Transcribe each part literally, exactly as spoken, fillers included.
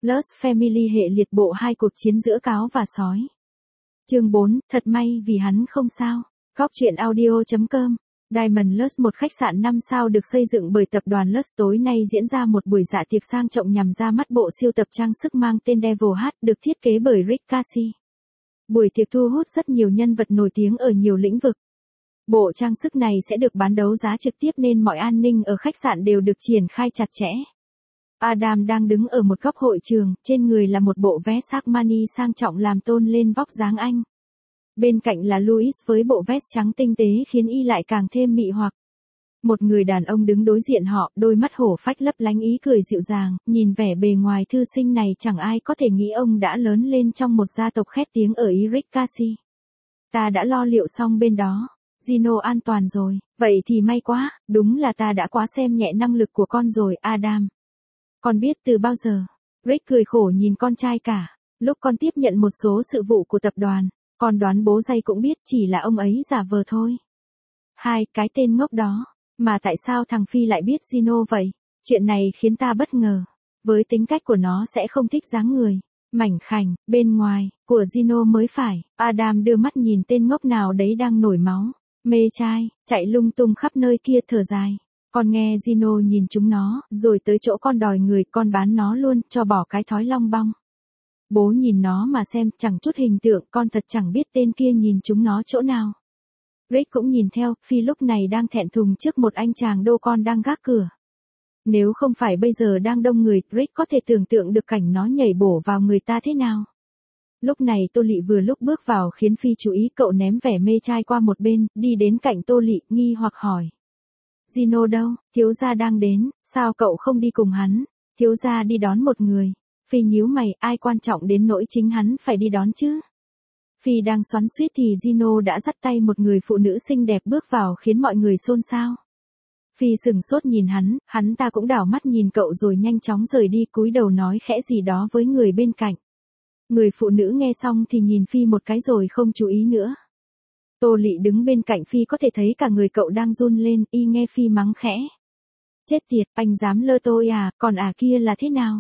Lost Family hệ liệt bộ hai cuộc chiến giữa cáo và sói. Chương bốn, thật may vì hắn không sao. Góc truyện audio chấm com. Diamond Lust, một khách sạn năm sao được xây dựng bởi tập đoàn Lust, tối nay diễn ra một buổi dạ tiệc sang trọng nhằm ra mắt bộ siêu tập trang sức mang tên Devil Heart được thiết kế bởi Rick Casey. Buổi tiệc thu hút rất nhiều nhân vật nổi tiếng ở nhiều lĩnh vực. Bộ trang sức này sẽ được bán đấu giá trực tiếp nên mọi an ninh ở khách sạn đều được triển khai chặt chẽ. Adam đang đứng ở một góc hội trường, trên người là một bộ vest Armani sang trọng làm tôn lên vóc dáng anh. Bên cạnh là Louis với bộ vest trắng tinh tế khiến y lại càng thêm mị hoặc. Một người đàn ông đứng đối diện họ, đôi mắt hổ phách lấp lánh ý cười dịu dàng, nhìn vẻ bề ngoài thư sinh này chẳng ai có thể nghĩ ông đã lớn lên trong một gia tộc khét tiếng ở ý Rick Casey. Ta đã lo liệu xong bên đó. Gino an toàn rồi, vậy thì may quá, đúng là ta đã quá xem nhẹ năng lực của con rồi, Adam. Con biết từ bao giờ? Rick cười khổ nhìn con trai cả. Lúc con tiếp nhận một số sự vụ của tập đoàn, con đoán bố dây cũng biết chỉ là ông ấy giả vờ thôi. Hai, cái tên ngốc đó. Mà tại sao thằng Phi lại biết Gino vậy? Chuyện này khiến ta bất ngờ. Với tính cách của nó sẽ không thích dáng người mảnh khảnh, bên ngoài, của Gino mới phải. Adam đưa mắt nhìn tên ngốc nào đấy đang nổi máu. Mê trai, chạy lung tung khắp nơi kia thở dài. Con nghe Gino nhìn chúng nó, rồi tới chỗ con đòi người, con bán nó luôn, cho bỏ cái thói long bong. Bố nhìn nó mà xem, chẳng chút hình tượng, con thật chẳng biết tên kia nhìn chúng nó chỗ nào. Rick cũng nhìn theo, Phi lúc này đang thẹn thùng trước một anh chàng đô con đang gác cửa. Nếu không phải bây giờ đang đông người, Rick có thể tưởng tượng được cảnh nó nhảy bổ vào người ta thế nào. Lúc này Tô Lị vừa lúc bước vào khiến Phi chú ý, cậu ném vẻ mê trai qua một bên, đi đến cạnh Tô Lị, nghi hoặc hỏi. Gino đâu? Thiếu gia đang đến, sao cậu không đi cùng hắn? Thiếu gia đi đón một người. Phi nhíu mày, ai quan trọng đến nỗi chính hắn phải đi đón chứ? Phi đang xoắn xuýt thì Gino đã dắt tay một người phụ nữ xinh đẹp bước vào khiến mọi người xôn xao. Phi sừng sốt nhìn hắn, hắn ta cũng đảo mắt nhìn cậu rồi nhanh chóng rời đi, cúi đầu nói khẽ gì đó với người bên cạnh. Người phụ nữ nghe xong thì nhìn Phi một cái rồi không chú ý nữa. Tô Lị đứng bên cạnh Phi có thể thấy cả người cậu đang run lên, y nghe Phi mắng khẽ. Chết tiệt, anh dám lơ tôi à, còn à kia là thế nào?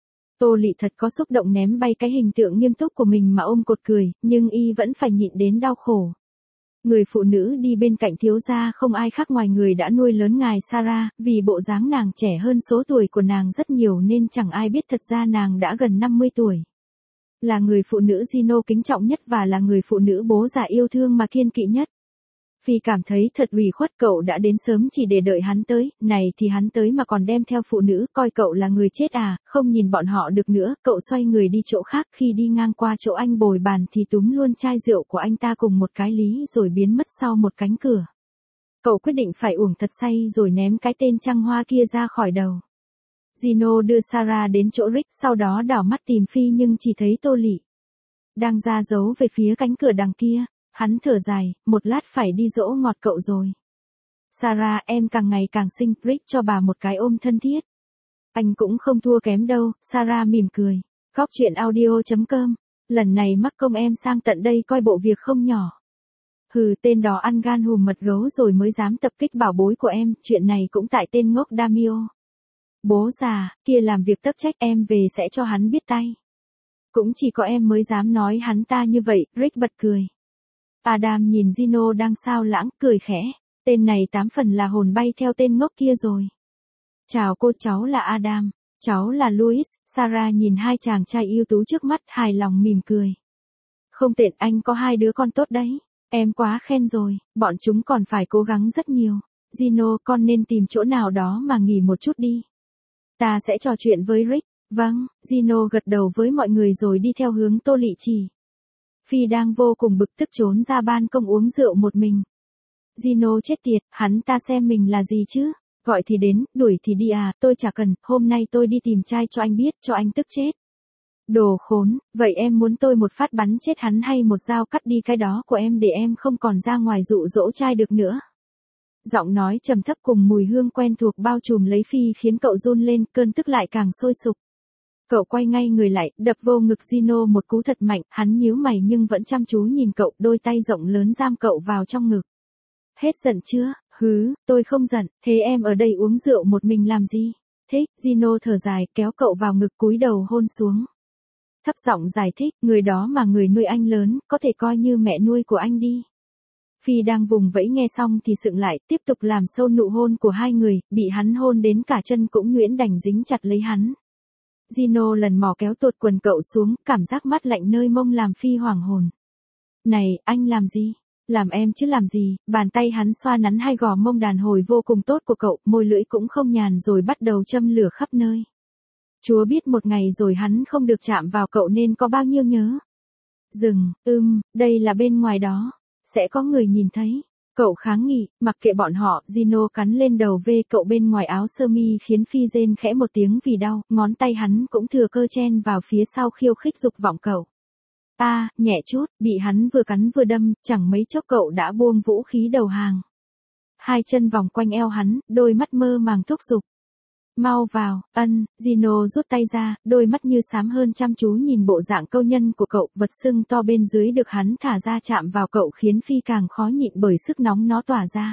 Tô Lị thật có xúc động ném bay cái hình tượng nghiêm túc của mình mà ôm cột cười, nhưng y vẫn phải nhịn đến đau khổ. Người phụ nữ đi bên cạnh thiếu gia không ai khác ngoài người đã nuôi lớn ngài Sarah, vì bộ dáng nàng trẻ hơn số tuổi của nàng rất nhiều nên chẳng ai biết thật ra nàng đã gần năm mươi tuổi. Là người phụ nữ Gino kính trọng nhất và là người phụ nữ bố già yêu thương mà kiên kỵ nhất. Phi cảm thấy thật ủy khuất, cậu đã đến sớm chỉ để đợi hắn tới, này thì hắn tới mà còn đem theo phụ nữ, coi cậu là người chết à, không nhìn bọn họ được nữa, cậu xoay người đi chỗ khác, khi đi ngang qua chỗ anh bồi bàn thì túm luôn chai rượu của anh ta cùng một cái lý rồi biến mất sau một cánh cửa. Cậu quyết định phải uổng thật say rồi ném cái tên trăng hoa kia ra khỏi đầu. Gino đưa Sarah đến chỗ Rick, sau đó đảo mắt tìm Phi nhưng chỉ thấy Tô Lị đang ra dấu về phía cánh cửa đằng kia. Hắn thở dài, một lát phải đi dỗ ngọt cậu rồi. Sarah, em càng ngày càng xinh, Rick cho bà một cái ôm thân thiết. Anh cũng không thua kém đâu, Sarah mỉm cười. Góc truyện audio chấm com. Lần này mắc công em sang tận đây coi bộ việc không nhỏ. Hừ, tên đó ăn gan hùm mật gấu rồi mới dám tập kích bảo bối của em, chuyện này cũng tại tên ngốc Damio. Bố già, kia làm việc tấp trách, em về sẽ cho hắn biết tay. Cũng chỉ có em mới dám nói hắn ta như vậy, Rick bật cười. Adam nhìn Gino đang sao lãng, cười khẽ. Tên này tám phần là hồn bay theo tên ngốc kia rồi. Chào cô, cháu là Adam, cháu là Louis. Sarah nhìn hai chàng trai ưu tú trước mắt, hài lòng mỉm cười. Không tệ, anh có hai đứa con tốt đấy. Em quá khen rồi, bọn chúng còn phải cố gắng rất nhiều. Gino, con nên tìm chỗ nào đó mà nghỉ một chút đi. Ta sẽ trò chuyện với Rick. Vâng, Gino gật đầu với mọi người rồi đi theo hướng Tô Lị chỉ. Phi đang vô cùng bực tức trốn ra ban công uống rượu một mình. Gino chết tiệt, hắn ta xem mình là gì chứ? Gọi thì đến, đuổi thì đi à, tôi chả cần, hôm nay tôi đi tìm trai cho anh biết, cho anh tức chết. Đồ khốn, vậy em muốn tôi một phát bắn chết hắn hay một dao cắt đi cái đó của em để em không còn ra ngoài dụ dỗ trai được nữa? Giọng nói trầm thấp cùng mùi hương quen thuộc bao trùm lấy Phi khiến cậu run lên, cơn tức lại càng sôi sục. Cậu quay ngay người lại, đập vô ngực Gino một cú thật mạnh, hắn nhíu mày nhưng vẫn chăm chú nhìn cậu, đôi tay rộng lớn giam cậu vào trong ngực. Hết giận chưa? Hứ, tôi không giận, thế em ở đây uống rượu một mình làm gì? Thích, Gino thở dài, kéo cậu vào ngực cúi đầu hôn xuống. Thấp giọng giải thích, người đó mà người nuôi anh lớn, có thể coi như mẹ nuôi của anh đi. Phi đang vùng vẫy nghe xong thì sững lại, tiếp tục làm sâu nụ hôn của hai người, bị hắn hôn đến cả chân cũng nhuyễn đành dính chặt lấy hắn. Gino lần mò kéo tuột quần cậu xuống, cảm giác mát lạnh nơi mông làm Phi hoảng hồn. Này, anh làm gì? Làm em chứ làm gì? Bàn tay hắn xoa nắn hai gò mông đàn hồi vô cùng tốt của cậu, môi lưỡi cũng không nhàn rồi bắt đầu châm lửa khắp nơi. Chúa biết một ngày rồi hắn không được chạm vào cậu nên có bao nhiêu nhớ. Dừng, ưm, đây là bên ngoài đó. Sẽ có người nhìn thấy. Cậu kháng nghị, mặc kệ bọn họ, Gino cắn lên đầu vê cậu bên ngoài áo sơ mi khiến Phi rên khẽ một tiếng vì đau, ngón tay hắn cũng thừa cơ chen vào phía sau khiêu khích dục vọng cậu. A, à, nhẹ chút, bị hắn vừa cắn vừa đâm, chẳng mấy chốc cậu đã buông vũ khí đầu hàng. Hai chân vòng quanh eo hắn, đôi mắt mơ màng thúc giục. Mau vào, ân, Gino rút tay ra, đôi mắt như xám hơn chăm chú nhìn bộ dạng câu nhân của cậu, vật sưng to bên dưới được hắn thả ra chạm vào cậu khiến Phi càng khó nhịn bởi sức nóng nó tỏa ra.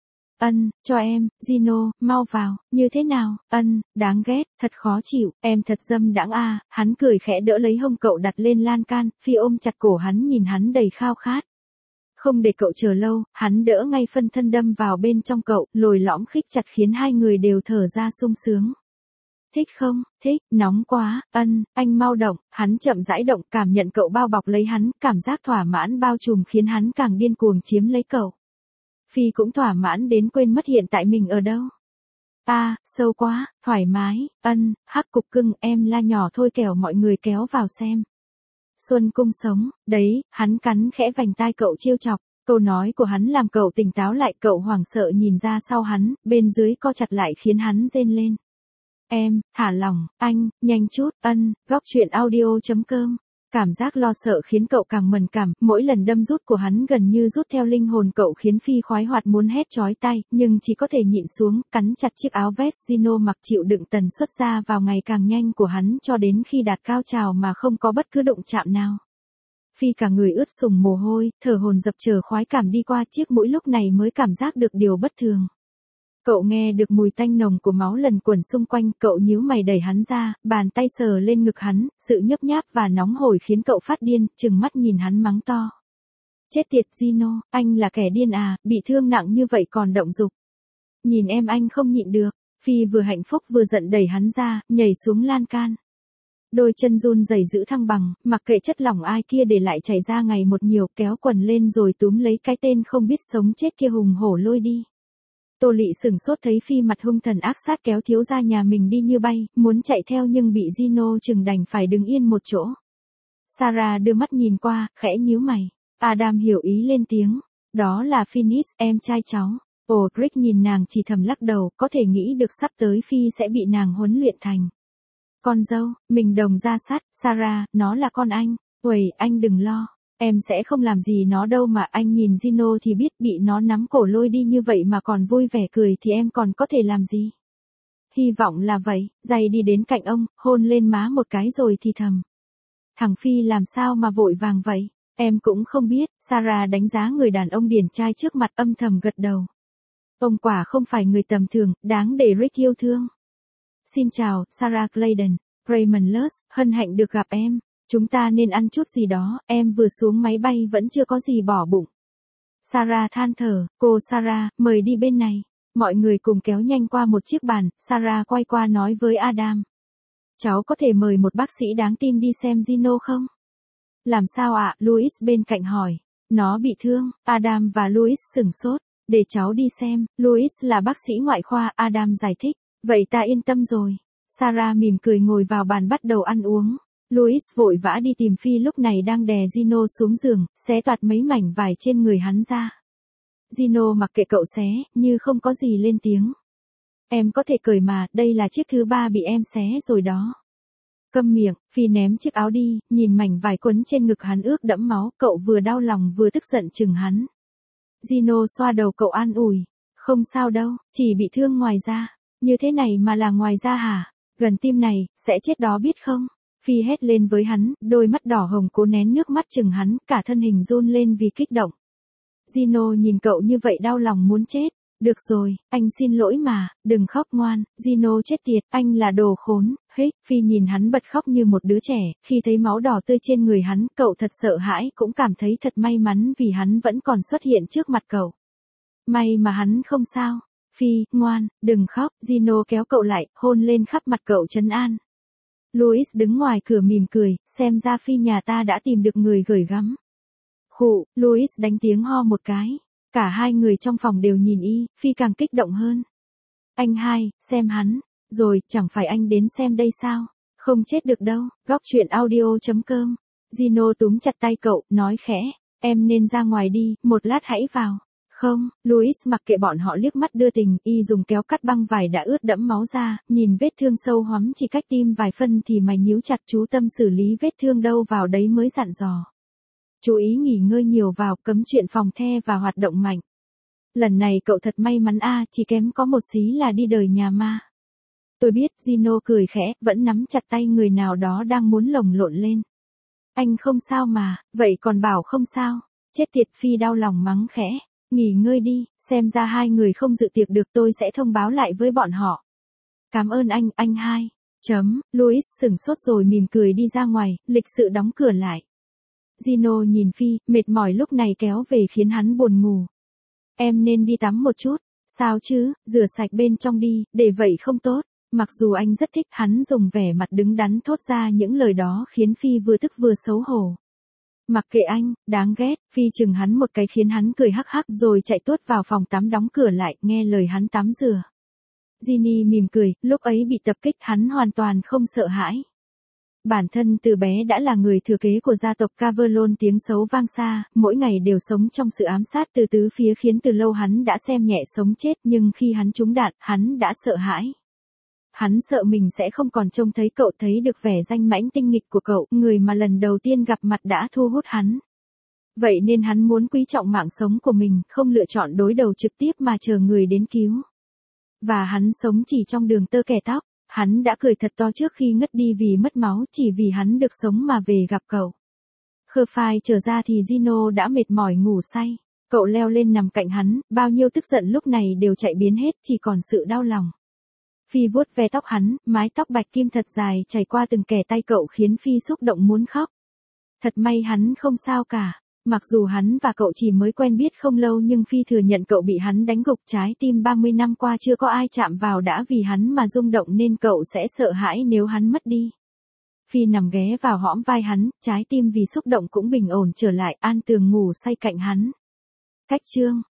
Ân, cho em, Gino, mau vào, như thế nào, ân, đáng ghét, thật khó chịu, em thật dâm đãng a. Hắn cười khẽ đỡ lấy hông cậu đặt lên lan can, Phi ôm chặt cổ hắn nhìn hắn đầy khao khát. Không để cậu chờ lâu, hắn đỡ ngay phân thân đâm vào bên trong cậu, lồi lõm khích chặt khiến hai người đều thở ra sung sướng. Thích không, thích, nóng quá, ân, anh mau động, hắn chậm rãi động cảm nhận cậu bao bọc lấy hắn, cảm giác thỏa mãn bao trùm khiến hắn càng điên cuồng chiếm lấy cậu. Phi cũng thỏa mãn đến quên mất hiện tại mình ở đâu. A, à, sâu quá, thoải mái, ân, hắc cục cưng, em la nhỏ thôi kẻo mọi người kéo vào xem. Xuân cung sống, đấy, hắn cắn khẽ vành tai cậu trêu chọc, câu nói của hắn làm cậu tỉnh táo lại, cậu hoảng sợ nhìn ra sau hắn, bên dưới co chặt lại khiến hắn rên lên. Em, thả lỏng, anh, nhanh chút, ân, góc truyện audio chấm com. Cảm giác lo sợ khiến cậu càng mẫn cảm, mỗi lần đâm rút của hắn gần như rút theo linh hồn cậu khiến Phi khoái hoạt muốn hét chói tai, nhưng chỉ có thể nhịn xuống, cắn chặt chiếc áo vest Gino mặc chịu đựng tần suất ra vào ngày càng nhanh của hắn cho đến khi đạt cao trào mà không có bất cứ đụng chạm nào. Phi cả người ướt sũng mồ hôi, thở hồn dập chờ khoái cảm đi qua chiếc mũi lúc này mới cảm giác được điều bất thường. Cậu nghe được mùi tanh nồng của máu lần quẩn xung quanh, cậu nhíu mày đẩy hắn ra, bàn tay sờ lên ngực hắn, sự nhấp nháp và nóng hổi khiến cậu phát điên, trừng mắt nhìn hắn mắng to. Chết tiệt Gino, anh là kẻ điên à, bị thương nặng như vậy còn động dục. Nhìn em anh không nhịn được, Phi vừa hạnh phúc vừa giận đẩy hắn ra, nhảy xuống lan can. Đôi chân run rẩy giữ thăng bằng, mặc kệ chất lỏng ai kia để lại chảy ra ngày một nhiều, kéo quần lên rồi túm lấy cái tên không biết sống chết kia hùng hổ lôi đi. Tô Lị sửng sốt thấy Phi mặt hung thần ác sát kéo thiếu gia nhà mình đi như bay, muốn chạy theo nhưng bị Gino chừng đành phải đứng yên một chỗ. Sarah đưa mắt nhìn qua, khẽ nhíu mày. Adam hiểu ý lên tiếng. Đó là Finis, em trai cháu. Ồ, Rick nhìn nàng chỉ thầm lắc đầu, có thể nghĩ được sắp tới Phi sẽ bị nàng huấn luyện thành con dâu. Mình đồng ra sát, Sarah, nó là con anh. Uầy, anh đừng lo. Em sẽ không làm gì nó đâu mà. Anh nhìn Gino thì biết, bị nó nắm cổ lôi đi như vậy mà còn vui vẻ cười thì em còn có thể làm gì. Hy vọng là vậy. Giày đi đến cạnh ông, hôn lên má một cái rồi thì thầm. Thằng Phi làm sao mà vội vàng vậy? Em cũng không biết. Sarah đánh giá người đàn ông điển trai trước mặt, âm thầm gật đầu. Ông quả không phải người tầm thường, đáng để Rick yêu thương. Xin chào, Sarah Clayton. Raymond Lush, hân hạnh được gặp em. Chúng ta nên ăn chút gì đó, em vừa xuống máy bay vẫn chưa có gì bỏ bụng. Sarah than thở, cô Sarah, mời đi bên này. Mọi người cùng kéo nhanh qua một chiếc bàn, Sarah quay qua nói với Adam. Cháu có thể mời một bác sĩ đáng tin đi xem Gino không? Làm sao ạ? À? Louis bên cạnh hỏi. Nó bị thương, Adam và Louis sửng sốt. Để cháu đi xem, Louis là bác sĩ ngoại khoa, Adam giải thích. Vậy ta yên tâm rồi. Sarah mỉm cười ngồi vào bàn bắt đầu ăn uống. Louis vội vã đi tìm Phi lúc này đang đè Gino xuống giường, xé toạc mấy mảnh vải trên người hắn ra. Gino mặc kệ cậu xé, như không có gì lên tiếng. Em có thể cởi mà, đây là chiếc thứ ba bị em xé rồi đó. Câm miệng, Phi ném chiếc áo đi, nhìn mảnh vải quấn trên ngực hắn ướt đẫm máu, cậu vừa đau lòng vừa tức giận chừng hắn. Gino xoa đầu cậu an ủi. Không sao đâu, chỉ bị thương ngoài da. Như thế này mà là ngoài da hả? Gần tim này, sẽ chết đó biết không? Phi hét lên với hắn, đôi mắt đỏ hồng cố nén nước mắt chừng hắn, cả thân hình run lên vì kích động. Gino nhìn cậu như vậy đau lòng muốn chết. Được rồi, anh xin lỗi mà, đừng khóc ngoan, Gino chết tiệt, anh là đồ khốn, hích, Phi nhìn hắn bật khóc như một đứa trẻ, khi thấy máu đỏ tươi trên người hắn, cậu thật sợ hãi, cũng cảm thấy thật may mắn vì hắn vẫn còn xuất hiện trước mặt cậu. May mà hắn không sao. Phi, ngoan, đừng khóc, Gino kéo cậu lại, hôn lên khắp mặt cậu trấn an. Louis đứng ngoài cửa mỉm cười, xem ra Phi nhà ta đã tìm được người gửi gắm. Khụ, Louis đánh tiếng ho một cái. Cả hai người trong phòng đều nhìn y, Phi càng kích động hơn. Anh hai, xem hắn, rồi, chẳng phải anh đến xem đây sao? Không chết được đâu, góc chuyện audio chấm com. Gino túm chặt tay cậu, nói khẽ, em nên ra ngoài đi, một lát hãy vào. Không, Louis mặc kệ bọn họ liếc mắt đưa tình, y dùng kéo cắt băng vải đã ướt đẫm máu ra, nhìn vết thương sâu hoắm chỉ cách tim vài phân thì mày nhíu chặt, chú tâm xử lý vết thương đâu vào đấy mới dặn dò. Chú ý nghỉ ngơi nhiều vào, cấm chuyện phòng the và hoạt động mạnh. Lần này cậu thật may mắn a, chỉ kém có một xí là đi đời nhà ma. Tôi biết, Gino cười khẽ, vẫn nắm chặt tay người nào đó đang muốn lồng lộn lên. Anh không sao mà, vậy còn bảo không sao. Chết tiệt, Phi đau lòng mắng khẽ. Nghỉ ngơi đi, xem ra hai người không dự tiệc được, tôi sẽ thông báo lại với bọn họ. Cảm ơn anh, anh hai. Chấm, Louis sửng sốt rồi mỉm cười đi ra ngoài, lịch sự đóng cửa lại. Gino nhìn Phi, mệt mỏi lúc này kéo về khiến hắn buồn ngủ. Em nên đi tắm một chút. Sao chứ, rửa sạch bên trong đi, để vậy không tốt. Mặc dù anh rất thích, hắn dùng vẻ mặt đứng đắn thốt ra những lời đó khiến Phi vừa tức vừa xấu hổ. Mặc kệ anh, đáng ghét, Phi chừng hắn một cái khiến hắn cười hắc hắc rồi chạy tuốt vào phòng tắm đóng cửa lại, nghe lời hắn tắm rửa. Ginny mỉm cười, lúc ấy bị tập kích hắn hoàn toàn không sợ hãi. Bản thân từ bé đã là người thừa kế của gia tộc Caverlon tiếng xấu vang xa, mỗi ngày đều sống trong sự ám sát từ tứ phía khiến từ lâu hắn đã xem nhẹ sống chết, nhưng khi hắn trúng đạn, hắn đã sợ hãi. Hắn sợ mình sẽ không còn trông thấy cậu, thấy được vẻ danh mãnh tinh nghịch của cậu, người mà lần đầu tiên gặp mặt đã thu hút hắn. Vậy nên hắn muốn quý trọng mạng sống của mình, không lựa chọn đối đầu trực tiếp mà chờ người đến cứu. Và hắn sống chỉ trong đường tơ kẻ tóc, hắn đã cười thật to trước khi ngất đi vì mất máu, chỉ vì hắn được sống mà về gặp cậu. Khơ phai trở ra thì Gino đã mệt mỏi ngủ say, cậu leo lên nằm cạnh hắn, bao nhiêu tức giận lúc này đều chạy biến hết, chỉ còn sự đau lòng. Phi vuốt ve tóc hắn, mái tóc bạch kim thật dài chảy qua từng kẻ tay cậu khiến Phi xúc động muốn khóc. Thật may hắn không sao cả. Mặc dù hắn và cậu chỉ mới quen biết không lâu nhưng Phi thừa nhận cậu bị hắn đánh gục, trái tim ba mươi năm qua chưa có ai chạm vào đã vì hắn mà rung động nên cậu sẽ sợ hãi nếu hắn mất đi. Phi nằm ghé vào hõm vai hắn, trái tim vì xúc động cũng bình ổn trở lại, an tường ngủ say cạnh hắn. Cách chương